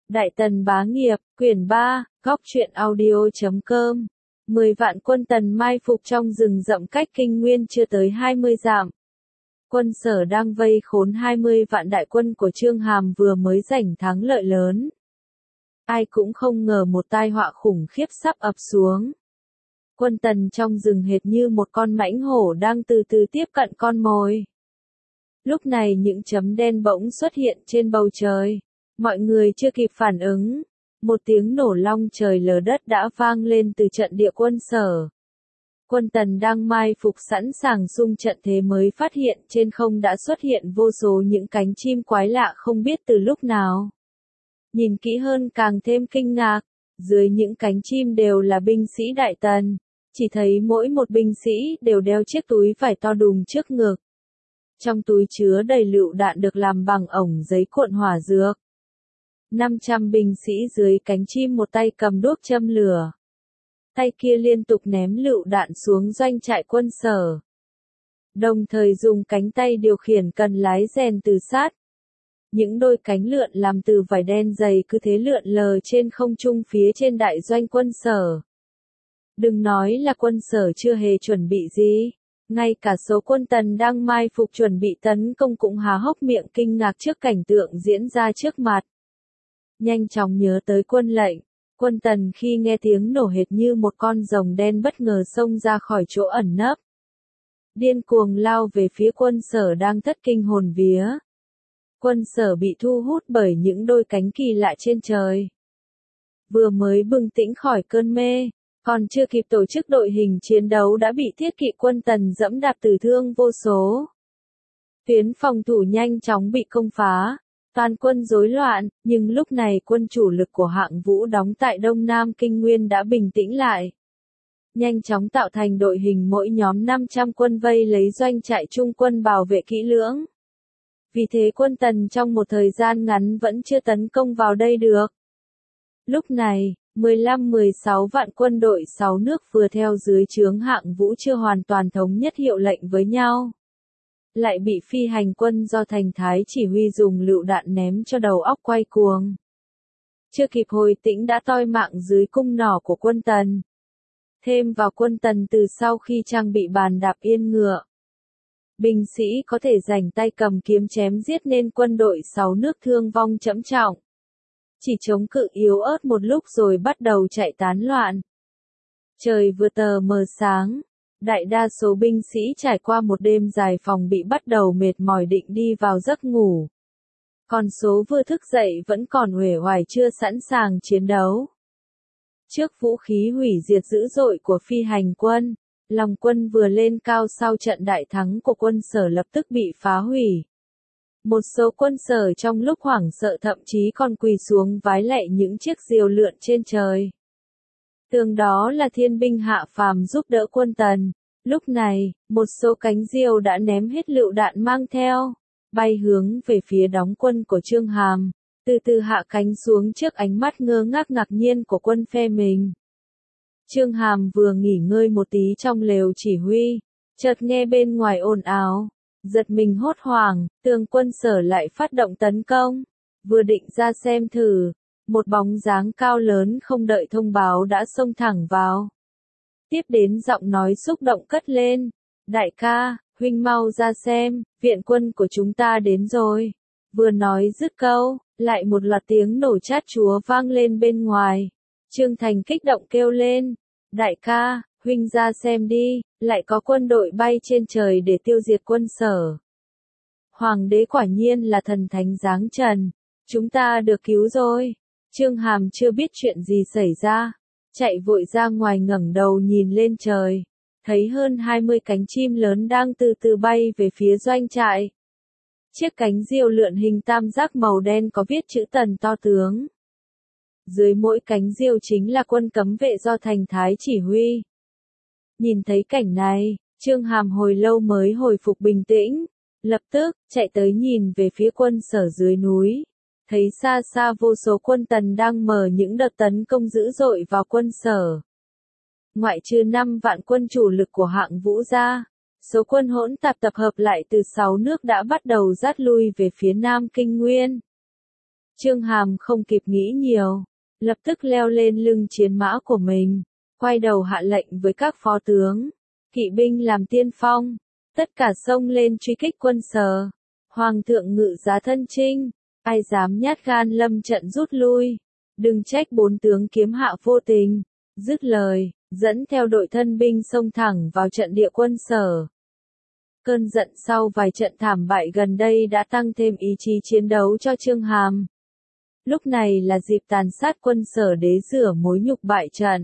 Đại Tần bá nghiệp, quyển 3, góc truyện audio.com. 10 vạn quân Tần mai phục trong rừng rậm cách Kinh Nguyên chưa tới 20 dặm. Quân Sở đang vây khốn 20 vạn đại quân của Chương Hàm vừa mới giành thắng lợi lớn. Ai cũng không ngờ một tai họa khủng khiếp sắp ập xuống. Quân Tần trong rừng hệt như một con mãnh hổ đang từ từ tiếp cận con mồi. Lúc này những chấm đen bỗng xuất hiện trên bầu trời. Mọi người chưa kịp phản ứng. Một tiếng nổ long trời lở đất đã vang lên từ trận địa quân Sở. Quân Tần đang mai phục sẵn sàng xung trận thế mới phát hiện trên không đã xuất hiện vô số những cánh chim quái lạ không biết từ lúc nào. Nhìn kỹ hơn càng thêm kinh ngạc, dưới những cánh chim đều là binh sĩ Đại Tần, chỉ thấy mỗi một binh sĩ đều đeo chiếc túi vải to đùng trước ngực. Trong túi chứa đầy lựu đạn được làm bằng ổng giấy cuộn hỏa dược. 500 binh sĩ dưới cánh chim một tay cầm đuốc châm lửa. Tay kia liên tục ném lựu đạn xuống doanh trại quân Sở. Đồng thời dùng cánh tay điều khiển cần lái rèn từ sát. Những đôi cánh lượn làm từ vải đen dày cứ thế lượn lờ trên không trung phía trên đại doanh quân Sở. Đừng nói là quân Sở chưa hề chuẩn bị gì. Ngay cả số quân Tần đang mai phục chuẩn bị tấn công cũng há hốc miệng kinh ngạc trước cảnh tượng diễn ra trước mặt. Nhanh chóng nhớ tới quân lệnh, quân Tần khi nghe tiếng nổ hệt như một con rồng đen bất ngờ xông ra khỏi chỗ ẩn nấp. Điên cuồng lao về phía quân Sở đang thất kinh hồn vía. Quân Sở bị thu hút bởi những đôi cánh kỳ lạ trên trời. Vừa mới bừng tỉnh khỏi cơn mê, còn chưa kịp tổ chức đội hình chiến đấu đã bị thiết kỵ quân Tần dẫm đạp tử thương vô số. Tuyến phòng thủ nhanh chóng bị công phá. Toàn quân rối loạn, nhưng lúc này quân chủ lực của Hạng Vũ đóng tại Đông Nam Kinh Nguyên đã bình tĩnh lại. Nhanh chóng tạo thành đội hình mỗi nhóm 500 quân vây lấy doanh trại trung quân bảo vệ kỹ lưỡng. Vì thế quân Tần trong một thời gian ngắn vẫn chưa tấn công vào đây được. Lúc này, 15-16 vạn quân đội 6 nước vừa theo dưới trướng Hạng Vũ chưa hoàn toàn thống nhất hiệu lệnh với nhau. Lại bị phi hành quân do Thành Thái chỉ huy dùng lựu đạn ném cho đầu óc quay cuồng. Chưa kịp hồi tĩnh đã toi mạng dưới cung nỏ của quân Tần. Thêm vào quân Tần từ sau khi trang bị bàn đạp yên ngựa. Binh sĩ có thể rảnh tay cầm kiếm chém giết nên quân đội 6 nước thương vong trẫm trọng. Chỉ chống cự yếu ớt một lúc rồi bắt đầu chạy tán loạn. Trời vừa tờ mờ sáng. Đại đa số binh sĩ trải qua một đêm dài phòng bị bắt đầu mệt mỏi định đi vào giấc ngủ. Còn số vừa thức dậy vẫn còn uể oải chưa sẵn sàng chiến đấu. Trước vũ khí hủy diệt dữ dội của phi hành quân, lòng quân vừa lên cao sau trận đại thắng của quân Sở lập tức bị phá hủy. Một số quân Sở trong lúc hoảng sợ thậm chí còn quỳ xuống vái lạy những chiếc diều lượn trên trời. Tưởng đó là thiên binh hạ phàm giúp đỡ quân Tần. Lúc này, một số cánh diều đã ném hết lựu đạn mang theo, bay hướng về phía đóng quân của Chương Hàm, từ từ hạ cánh xuống trước ánh mắt ngơ ngác ngạc nhiên của quân phe mình. Chương Hàm vừa nghỉ ngơi một tí trong lều chỉ huy, chợt nghe bên ngoài ồn ào, giật mình hốt hoảng, tưởng quân Sở lại phát động tấn công, vừa định ra xem thử. Một bóng dáng cao lớn không đợi thông báo đã xông thẳng vào. Tiếp đến giọng nói xúc động cất lên. Đại ca, huynh mau ra xem, viện quân của chúng ta đến rồi. Vừa nói dứt câu, lại một loạt tiếng nổ chát chúa vang lên bên ngoài. Trương Thành kích động kêu lên. Đại ca, huynh ra xem đi, lại có quân đội bay trên trời để tiêu diệt quân Sở. Hoàng đế quả nhiên là thần thánh giáng trần. Chúng ta được cứu rồi. Chương Hàm chưa biết chuyện gì xảy ra, chạy vội ra ngoài ngẩng đầu nhìn lên trời, thấy hơn 20 cánh chim lớn đang từ từ bay về phía doanh trại. Chiếc cánh diều lượn hình tam giác màu đen có viết chữ Tần to tướng. Dưới mỗi cánh diều chính là quân cấm vệ do Thành Thái chỉ huy. Nhìn thấy cảnh này, Chương Hàm hồi lâu mới hồi phục bình tĩnh, lập tức chạy tới nhìn về phía quân Sở dưới núi. Thấy xa xa vô số quân Tần đang mở những đợt tấn công dữ dội vào quân Sở. Ngoại trừ 5 vạn quân chủ lực của Hạng Vũ ra, số quân hỗn tạp tập hợp lại từ 6 nước đã bắt đầu dát lui về phía Nam Kinh Nguyên. Trương Hàm không kịp nghĩ nhiều, lập tức leo lên lưng chiến mã của mình, quay đầu hạ lệnh với các phó tướng, kỵ binh làm tiên phong, tất cả xông lên truy kích quân Sở. Hoàng thượng ngự giá thân chinh, ai dám nhát gan lâm trận rút lui, đừng trách bốn tướng kiếm hạ vô tình. Dứt lời, dẫn theo đội thân binh xông thẳng vào trận địa quân Sở. Cơn giận sau vài trận thảm bại gần đây đã tăng thêm ý chí chiến đấu cho Trương Hàm. Lúc này là dịp tàn sát quân Sở để rửa mối nhục bại trận.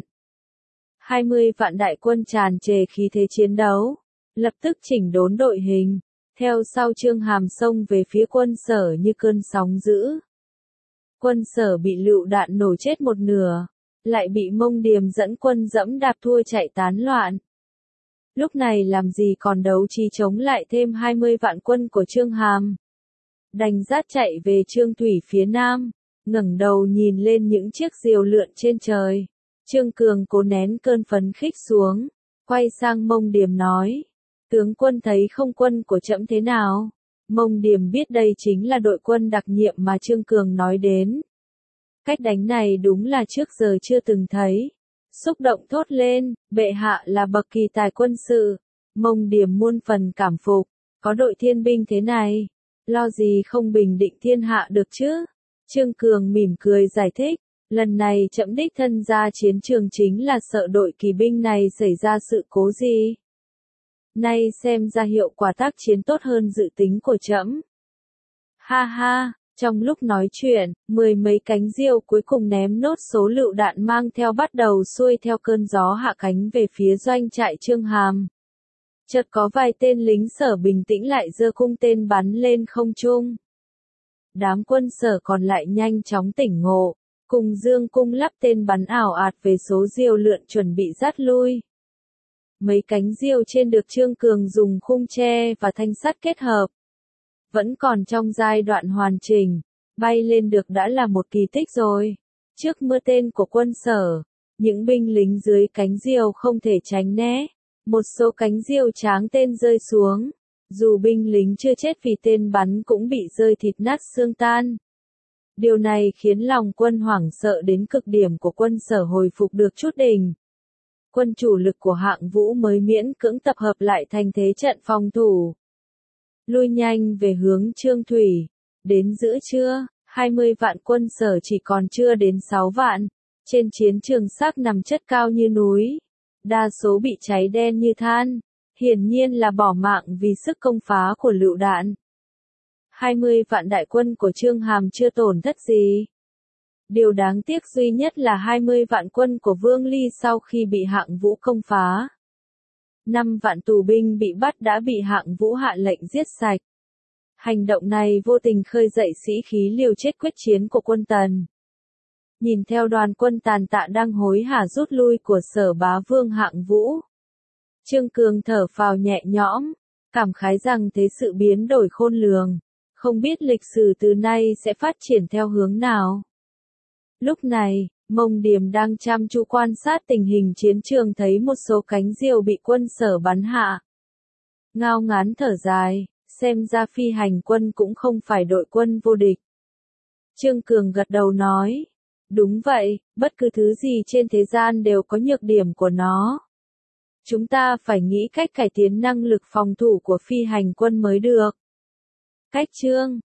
20 vạn đại quân tràn trề khí thế chiến đấu, lập tức chỉnh đốn đội hình, theo sau Trương Hàm xông về phía quân Sở như cơn sóng dữ. Quân Sở bị lựu đạn nổ chết một nửa, lại bị Mông Điềm dẫn quân dẫm đạp thua chạy tán loạn. Lúc này làm gì còn đấu trí chống lại thêm 20 vạn quân của Trương Hàm. Đành dát chạy về Trương Thủy phía nam, ngẩng đầu nhìn lên những chiếc diều lượn trên trời. Trương Cường cố nén cơn phấn khích xuống, quay sang Mông Điềm nói: tướng quân thấy không quân của trẫm thế nào? Mông Điềm biết đây chính là đội quân đặc nhiệm mà Trương Cường nói đến. Cách đánh này đúng là trước giờ chưa từng thấy. Xúc động thốt lên, bệ hạ là bậc kỳ tài quân sự. Mông Điềm muôn phần cảm phục, có đội thiên binh thế này, lo gì không bình định thiên hạ được chứ? Trương Cường mỉm cười giải thích, lần này trẫm đích thân ra chiến trường chính là sợ đội kỳ binh này xảy ra sự cố gì. Nay xem ra hiệu quả tác chiến tốt hơn dự tính của trẫm. Ha ha, trong lúc nói chuyện, 10 mấy cánh diều cuối cùng ném nốt số lựu đạn mang theo bắt đầu xuôi theo cơn gió hạ cánh về phía doanh trại Trương Hàm. Chợt có vài tên lính Sở bình tĩnh lại giơ cung tên bắn lên không trung. Đám quân Sở còn lại nhanh chóng tỉnh ngộ, cùng dương cung lắp tên bắn ảo ạt về số diều lượn chuẩn bị dắt lui. Mấy cánh diều trên được Trương Cường dùng khung tre và thanh sắt kết hợp. Vẫn còn trong giai đoạn hoàn chỉnh, bay lên được đã là một kỳ tích rồi. Trước mưa tên của quân Sở, những binh lính dưới cánh diều không thể tránh né. Một số cánh diều tráng tên rơi xuống. Dù binh lính chưa chết vì tên bắn cũng bị rơi thịt nát xương tan. Điều này khiến lòng quân hoảng sợ đến cực điểm của quân Sở hồi phục được chút đỉnh. Quân chủ lực của Hạng Vũ mới miễn cưỡng tập hợp lại thành thế trận phòng thủ. Lui nhanh về hướng Trương Thủy. Đến giữa trưa, 20 vạn quân Sở chỉ còn chưa đến 6 vạn. Trên chiến trường xác nằm chất cao như núi. Đa số bị cháy đen như than. Hiển nhiên là bỏ mạng vì sức công phá của lựu đạn. 20 vạn đại quân của Trương Hàm chưa tổn thất gì. Điều đáng tiếc duy nhất là 20 vạn quân của Vương Ly sau khi bị Hạng Vũ công phá. 5 vạn tù binh bị bắt đã bị Hạng Vũ hạ lệnh giết sạch. Hành động này vô tình khơi dậy sĩ khí liều chết quyết chiến của quân Tần. Nhìn theo đoàn quân tàn tạ đang hối hả rút lui của Sở bá vương Hạng Vũ. Trương Cường thở phào nhẹ nhõm, cảm khái rằng thế sự biến đổi khôn lường, không biết lịch sử từ nay sẽ phát triển theo hướng nào. Lúc này, Mông Điềm đang chăm chú quan sát tình hình chiến trường thấy một số cánh diều bị quân Sở bắn hạ. Ngao ngán thở dài, xem ra phi hành quân cũng không phải đội quân vô địch. Trương Cường gật đầu nói, đúng vậy, bất cứ thứ gì trên thế gian đều có nhược điểm của nó. Chúng ta phải nghĩ cách cải tiến năng lực phòng thủ của phi hành quân mới được. Cách chương